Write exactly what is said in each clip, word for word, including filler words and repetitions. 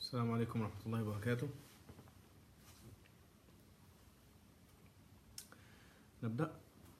السلام عليكم ورحمة الله وبركاته. نبدأ.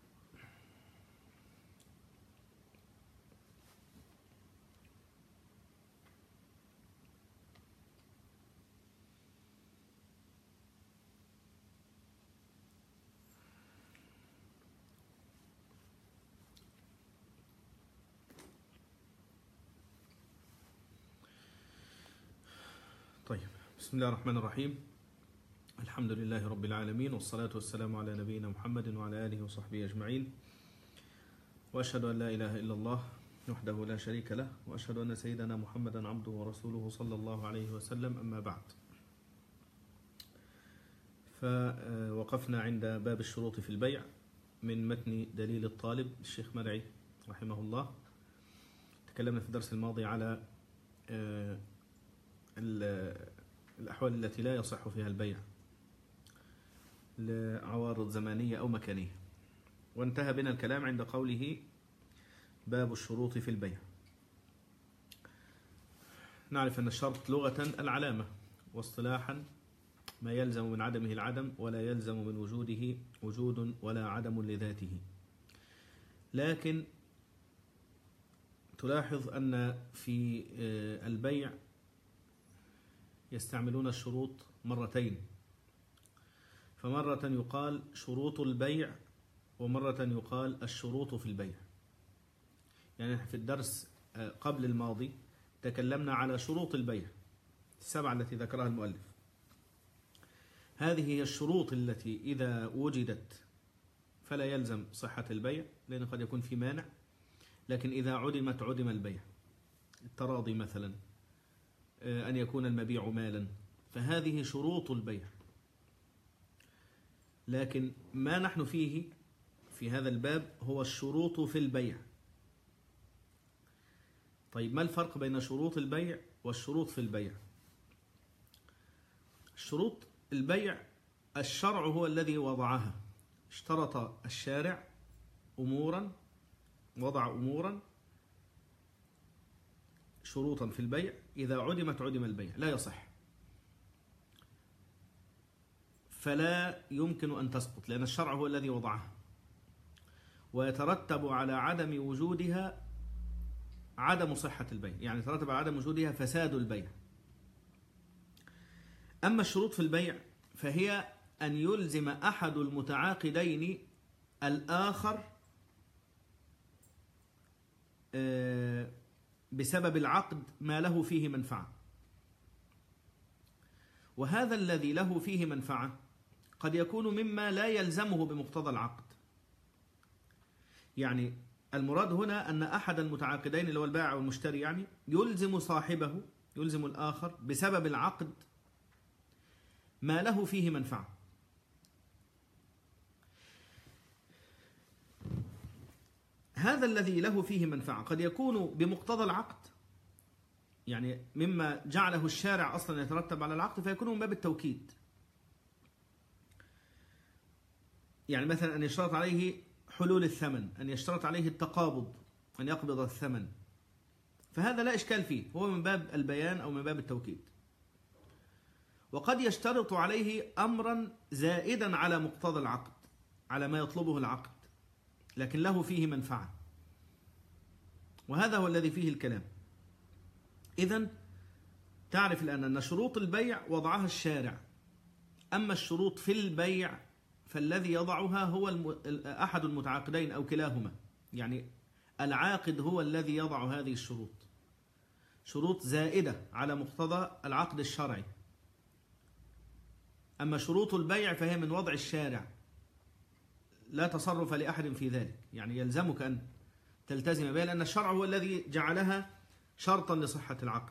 طيب، بسم الله الرحمن الرحيم. الحمد لله رب العالمين، والصلاة والسلام على نبينا محمد وعلى آله وصحبه أجمعين، وأشهد أن لا إله إلا الله وحده لا شريك له، وأشهد أن سيدنا محمدا عبده ورسوله صلى الله عليه وسلم. أما بعد، فوقفنا عند باب الشروط في البيع من متن دليل الطالب الشيخ مرعي رحمه الله. تكلمنا في الدرس الماضي على الأحوال التي لا يصح فيها البيع لعوارض زمانية أو مكانية، وانتهى بنا الكلام عند قوله باب الشروط في البيع. نعرف أن الشرط لغة العلامة، واصطلاحا ما يلزم من عدمه العدم، ولا يلزم من وجوده وجود ولا عدم لذاته. لكن تلاحظ أن في البيع يستعملون الشروط مرتين، فمرة يقال شروط البيع ومرة يقال الشروط في البيع. يعني في الدرس قبل الماضي تكلمنا على شروط البيع السبعة التي ذكرها المؤلف. هذه هي الشروط التي إذا وجدت فلا يلزم صحة البيع، لأن قد يكون في مانع، لكن إذا عدمت عدم البيع. التراضي مثلا، أن يكون المبيع مالا، فهذه شروط البيع. لكن ما نحن فيه في هذا الباب هو الشروط في البيع. طيب، ما الفرق بين شروط البيع والشروط في البيع؟ شروط البيع الشرع هو الذي وضعها. اشترط الشارع أمورا، وضع أمورا شروطا في البيع، إذا عدمت عدم البيع، لا يصح، فلا يمكن أن تسقط، لأن الشرع هو الذي وضعها، ويترتب على عدم وجودها عدم صحة البيع، يعني يترتب على عدم وجودها فساد البيع. أما الشروط في البيع فهي أن يلزم أحد المتعاقدين الآخر بسبب العقد ما له فيه منفعة، وهذا الذي له فيه منفعة قد يكون مما لا يلزمه بمقتضى العقد. يعني المراد هنا أن أحد المتعاقدين اللي هو البائع والمشتري يعني يلزم صاحبه، يلزم الآخر بسبب العقد ما له فيه منفعة. هذا الذي له فيه منفعة قد يكون بمقتضى العقد، يعني مما جعله الشارع أصلا يترتب على العقد، فيكون من باب التوكيد. يعني مثلا أن يشترط عليه حلول الثمن، أن يشترط عليه التقابض، أن يقبض الثمن، فهذا لا إشكال فيه، هو من باب البيان أو من باب التوكيد. وقد يشترط عليه أمرا زائدا على مقتضى العقد، على ما يطلبه العقد، لكن له فيه منفعة، وهذا هو الذي فيه الكلام. إذن تعرف الآن أن شروط البيع وضعها الشارع، أما الشروط في البيع فالذي يضعها هو أحد المتعاقدين أو كلاهما، يعني العاقد هو الذي يضع هذه الشروط، شروط زائدة على مقتضى العقد الشرعي. أما شروط البيع فهي من وضع الشارع، لا تصرف لأحد في ذلك، يعني يلزمك أن تلتزم بها، لأن الشرع هو الذي جعلها شرطا لصحة العقد.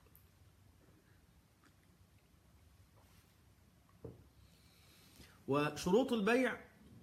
وشروط البيع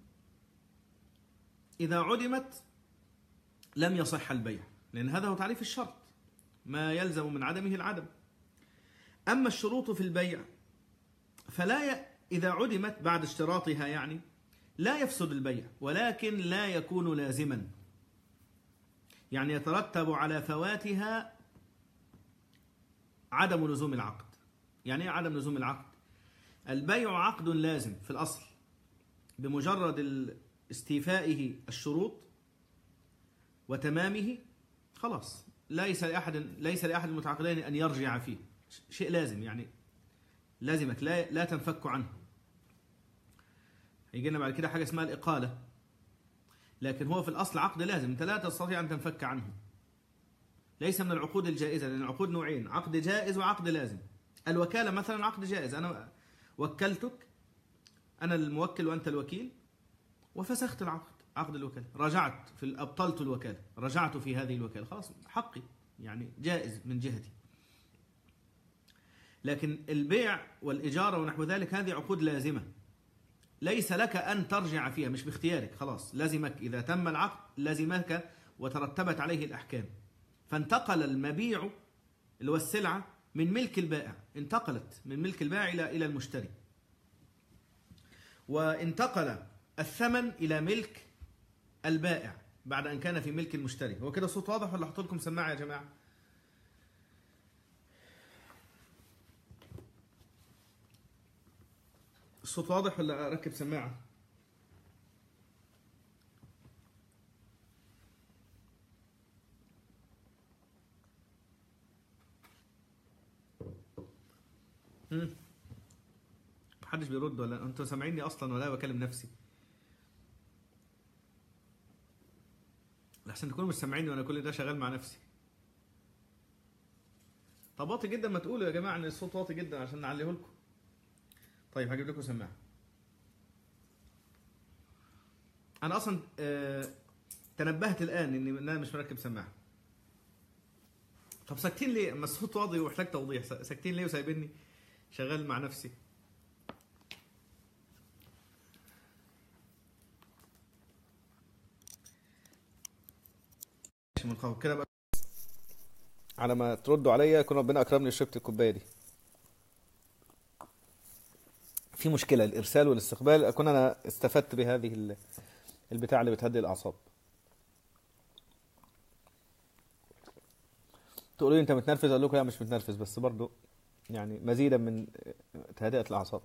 إذا عدمت لم يصح البيع، لأن هذا هو تعريف الشرط، ما يلزم من عدمه العدم. أما الشروط في البيع فلا ي... إذا عدمت بعد اشتراطها يعني لا يفسد البيع، ولكن لا يكون لازما، يعني يترتب على فواتها عدم لزوم العقد، يعني ايه عدم لزوم العقد؟ البيع عقد لازم في الأصل، بمجرد استيفائه الشروط وتمامه خلاص ليس لأحد ليس لأحد المتعاقدين أن يرجع فيه، شيء لازم يعني لازمك لا لا تنفك عنه. هيجي لنا بعد كده حاجة اسمها الإقالة، لكن هو في الأصل عقد لازم أنت لا تستطيع أن تنفك عنه، ليس من العقود الجائزة، لأن العقود نوعين، عقد جائز وعقد لازم. الوكالة مثلا عقد جائز، أنا وكلتك، أنا الموكل وأنت الوكيل، وفسخت العقد، عقد الوكالة، رجعت في أبطلت الوكالة، رجعت في هذه الوكالة، خلاص حقي يعني جائز من جهتي. لكن البيع والإجارة ونحو ذلك هذه عقود لازمة، ليس لك أن ترجع فيها، مش باختيارك، خلاص لازمك، إذا تم العقد لازمك وترتبت عليه الأحكام. فانتقل المبيع اللي هو السلعة من ملك البائع، انتقلت من ملك البائع إلى إلى المشتري، وانتقل الثمن إلى ملك البائع بعد أن كان في ملك المشتري. هو كده صوت واضح ولا أحط لكم سماعة يا جماعة؟ الصوت واضح ولا أركب سماعة؟ امم محدش بيرد ولا انتوا سامعيني اصلا ولا بكلم نفسي؟ لحسن تكونوا مش سامعيني وانا كل ده شغال مع نفسي. طب واطي جدا، ما تقولوا يا جماعه ان الصوت واطي جدا عشان نعليه لكم. طيب هجيب لكم سماعه. انا اصلا آه تنبهت الان ان انا مش مركب سماعه. طب ساكتين ليه؟ اما الصوت واضي ومحتاج توضيح، ساكتين ليه وسايبيني شغال مع نفسي؟ من قهوة كده بقى، على ما تردوا عليا يكون ربنا اكرمني وشربت الكوبايه دي. في مشكله الارسال والاستقبال، اكون انا استفدت بهذه البتاع اللي بتهدي الاعصاب. تقولوا لي انت متنرفز، اقول لكم لا مش متنرفز، بس برضو يعني مزيدا من تهدئه الاعصاب.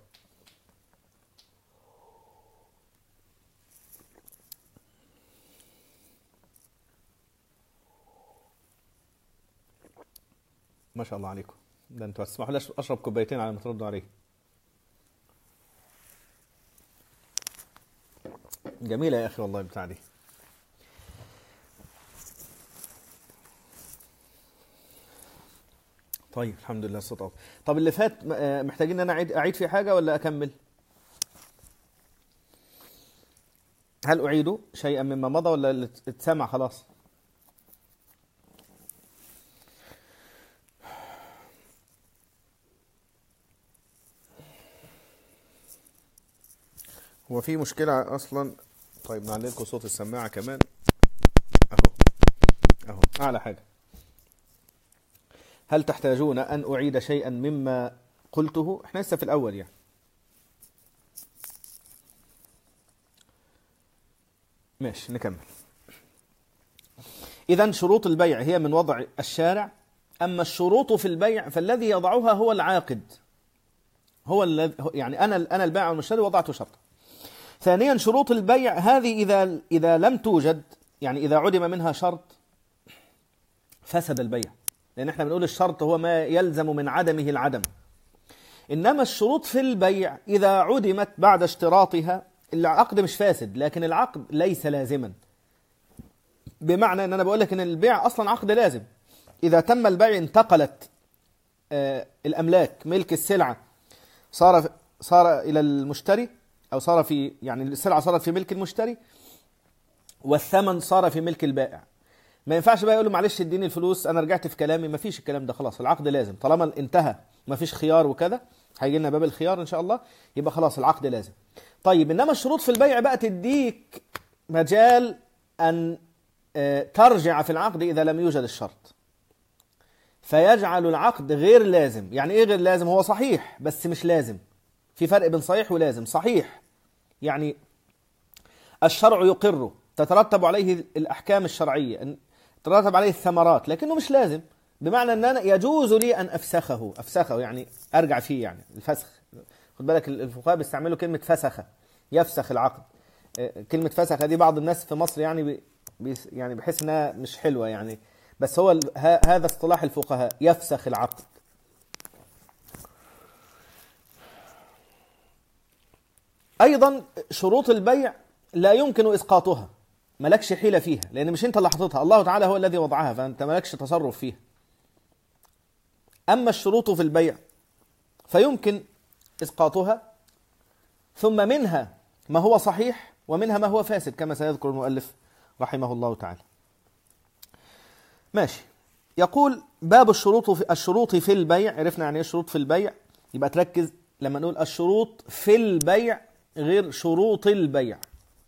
ما شاء الله عليكم، ده انتوا هتسمحوا لي اشرب كوبايتين على ما تردوا عليه. جميله يا اخي والله بتاع دي. طيب الحمد لله الصوت واضح. طب اللي فات محتاجين ان انا اعيد اعيد فيه حاجه ولا اكمل؟ هل اعيده شيئا مما مضى ولا اللي اتسمع خلاص؟ هو في مشكله اصلا. طيب نعلي لكم صوت السماعه كمان اهو اهو اعلى حاجه. هل تحتاجون ان اعيد شيئا مما قلته؟ احنا لسه في الاول يعني. ماشي نكمل. إذن شروط البيع هي من وضع الشارع، أما الشروط في البيع فالذي يضعها هو العاقد، هو الذي يعني أنا أنا البائع والمشتري وضعت شرطا. ثانيا شروط البيع هذه إذا إذا لم توجد، يعني إذا عدم منها شرط فسد البيع، لأن احنا بنقول الشرط هو ما يلزم من عدمه العدم. إنما الشروط في البيع إذا عدمت بعد اشتراطها العقد مش فاسد، لكن العقد ليس لازما. بمعنى ان انا بقول لك ان البيع اصلا عقد لازم. اذا تم البيع انتقلت آه الاملاك، ملك السلعه صار صار الى المشتري، او صار في يعني السلعه صارت في ملك المشتري والثمن صار في ملك البائع. ما ينفعش بقى يقول له معلش اديني الفلوس انا رجعت في كلامي، ما فيش الكلام ده، خلاص العقد لازم طالما انتهى، ما فيش خيار وكذا، هيجي لنا باب الخيار ان شاء الله، يبقى خلاص العقد لازم. طيب انما الشروط في البيع بقى تديك مجال ان ترجع في العقد إذا لم يوجد الشرط، فيجعل العقد غير لازم. يعني إيه غير لازم؟ هو صحيح بس مش لازم. في فرق بين صحيح ولازم. صحيح يعني الشرع يقر، تترتب عليه الأحكام الشرعية، تترتب عليه الثمرات، لكنه مش لازم. بمعنى أن أنا يجوز لي أن أفسخه. أفسخه يعني أرجع فيه، يعني الفسخ. خد بالك الفقهاء بيستعملوا كلمة فسخ، يفسخ العقد. كلمة فسخ دي بعض الناس في مصر يعني بي يعني بحس انها مش حلوة يعني، بس هو هذا اصطلاح الفقهاء، يفسخ العقد. أيضا شروط البيع لا يمكن إسقاطها، ملكش حيلة فيها، لأن مش أنت اللي حطيتها، الله تعالى هو الذي وضعها، فأنت ملكش تصرف فيها. أما الشروط في البيع فيمكن إسقاطها، ثم منها ما هو صحيح ومنها ما هو فاسد كما سيذكر المؤلف رحمه الله تعالى. ماشي. يقول باب الشروط في الشروط في البيع. عرفنا يعني ايه الشروط في البيع، يبقى تركز لما نقول الشروط في البيع غير شروط البيع.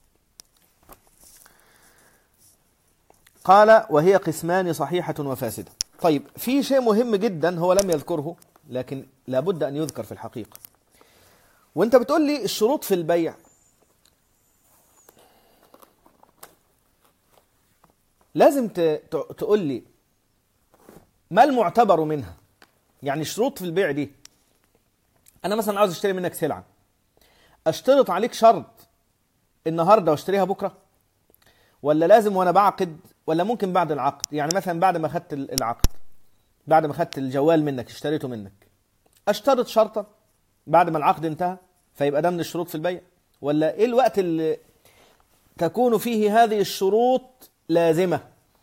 قال وهي قسمان صحيحة وفاسدة. طيب في شيء مهم جدا هو لم يذكره لكن لابد أن يذكر في الحقيقة. وانت بتقول لي الشروط في البيع، لازم تقول لي ما المعتبر منها. يعني الشروط في البيع دي، أنا مثلا عاوز أشتري منك سلعة، أشترط عليك شرط النهاردة واشتريها بكرة، ولا لازم وأنا بعقد، ولا ممكن بعد العقد؟ يعني مثلا بعد ما أخدت العقد، بعد ما أخدت الجوال منك اشتريته منك، أشترط شرطا بعد ما العقد انتهى فيبقى ده من الشروط في البيع، ولا إيه الوقت اللي تكون فيه هذه الشروط لازمة؟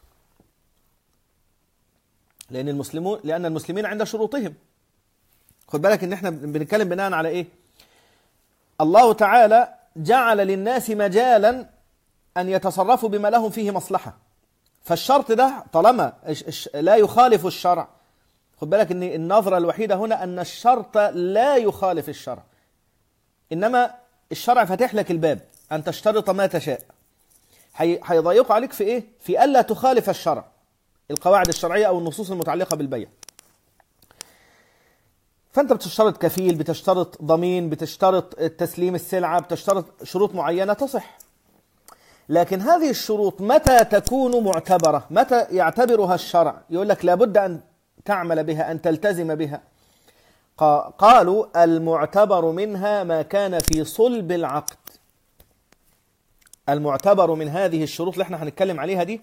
لأن المسلمون لأن المسلمين عند شروطهم. خد بالك إن إحنا بنتكلم بناء على إيه؟ الله تعالى جعل للناس مجالا أن يتصرفوا بما لهم فيه مصلحة، فالشرط ده طالما لا يخالف الشرع، خد بالك إن النظرة الوحيدة هنا أن الشرط لا يخالف الشرع، إنما الشرع فاتح لك الباب أن تشترط ما تشاء. هيضيق عليك في إيه؟ في ألا تخالف الشرع، القواعد الشرعية أو النصوص المتعلقة بالبيع. فأنت بتشترط كفيل، بتشترط ضمين، بتشترط تسليم السلعة، بتشترط شروط معينة تصح. لكن هذه الشروط متى تكون معتبرة؟ متى يعتبرها الشرع؟ يقول لك لابد أن تعمل بها، أن تلتزم بها. قالوا المعتبر منها ما كان في صلب العقد. المعتبر من هذه الشروط اللي احنا هنتكلم عليها دي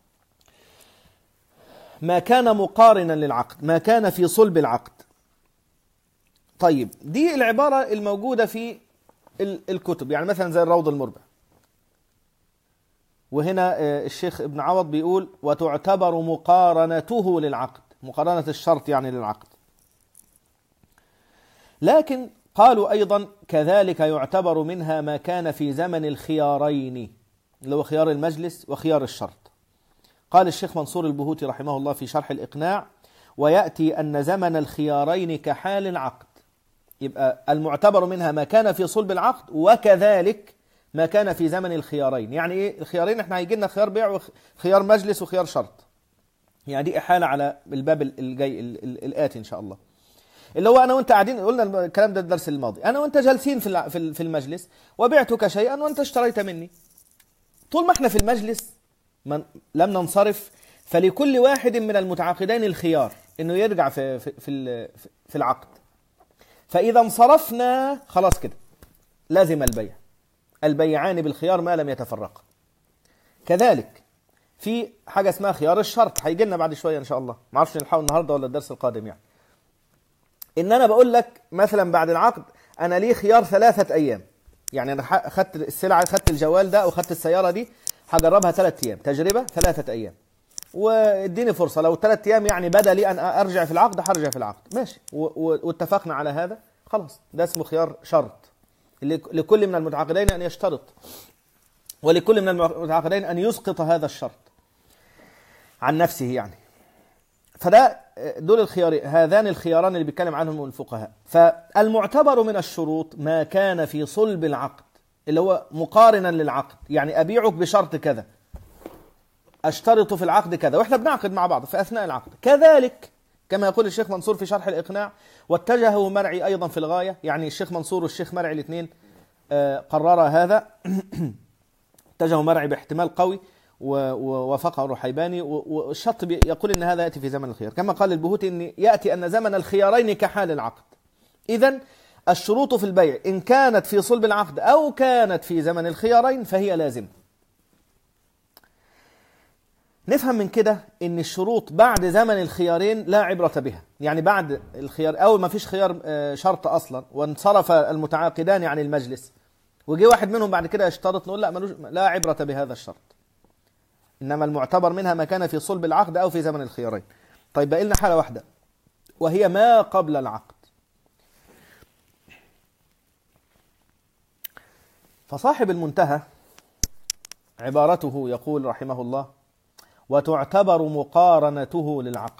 ما كان مقارنا للعقد، ما كان في صلب العقد. طيب دي العبارة الموجودة في الكتب، يعني مثلا زي الروض المربع. وهنا الشيخ ابن عوض بيقول وتعتبر مقارنته للعقد، مقارنة الشرط يعني للعقد. لكن قالوا أيضا كذلك يعتبر منها ما كان في زمن الخيارين، اللي هو خيار المجلس وخيار الشرط. قال الشيخ منصور البهوتي رحمه الله في شرح الإقناع ويأتي أن زمن الخيارين كحال العقد. يبقى المعتبر منها ما كان في صلب العقد وكذلك ما كان في زمن الخيارين. يعني إيه الخيارين؟ احنا هيجي لنا خيار بيع وخيار مجلس وخيار شرط، يعني دي إحالة على الباب الجاي الآتي إن شاء الله، اللي هو أنا وأنت قاعدين. قلنا الكلام ده الدرس الماضي، أنا وأنت جالسين في في المجلس وبعتك شيئا وأنت اشتريت مني. طول ما احنا في المجلس من لم ننصرف، فلكل واحد من المتعاقدين الخيار إنه يرجع في في في, في العقد. فإذا انصرفنا خلاص كده لازم البيع، البيعان بالخيار ما لم يتفرقا. كذلك في حاجة اسمها خيار الشرط، هيجي لنا بعد شوية إن شاء الله، ما اعرفش نلحقه النهارده ولا الدرس القادم. يعني إن أنا بقول لك مثلا بعد العقد أنا لي خيار ثلاثة أيام، يعني أنا أخذت السلعة، أخذت الجوال ده أو أخذت السيارة دي، هجربها ثلاثة أيام تجربة، ثلاثة أيام، واديني فرصة. لو ثلاثة أيام يعني بدا لي أن أرجع في العقد هرجع في العقد، ماشي، واتفقنا على هذا خلاص، ده اسمه خيار شرط. لكل من المتعاقدين أن يشترط، ولكل من المتعاقدين أن يسقط هذا الشرط عن نفسه يعني. فده دول الخيار، هذان الخياران اللي بيتكلم عنهم الفقهاء. فالمعتبر من الشروط ما كان في صلب العقد، اللي هو مقارنا للعقد، يعني أبيعك بشرط كذا، أشترط في العقد كذا، وإحنا بنعقد مع بعض في أثناء العقد. كذلك كما يقول الشيخ منصور في شرح الإقناع، واتجهه مرعي أيضا في الغاية، يعني الشيخ منصور والشيخ مرعي الاثنين قرر هذا، اتجهوا مرعي باحتمال قوي ووافقه الرحيباني، والشاطبي يقول إن هذا يأتي في زمن الخيار، كما قال البهوتي إن يأتي أن زمن الخيارين كحال العقد. إذن الشروط في البيع إن كانت في صلب العقد أو كانت في زمن الخيارين فهي لازمة. نفهم من كده إن الشروط بعد زمن الخيارين لا عبرة بها، يعني بعد الخيار أول ما فيش خيار شرط أصلا وانصرف المتعاقدان عن المجلس وجي واحد منهم بعد كده يشترط، نقول لا ملوش لا عبرة بهذا الشرط، إنما المعتبر منها ما كان في صلب العقد أو في زمن الخيارين. طيب بقى لنا حالة واحدة وهي ما قبل العقد. فصاحب المنتهى عبارته يقول رحمه الله: وتعتبر مقارنته للعقد.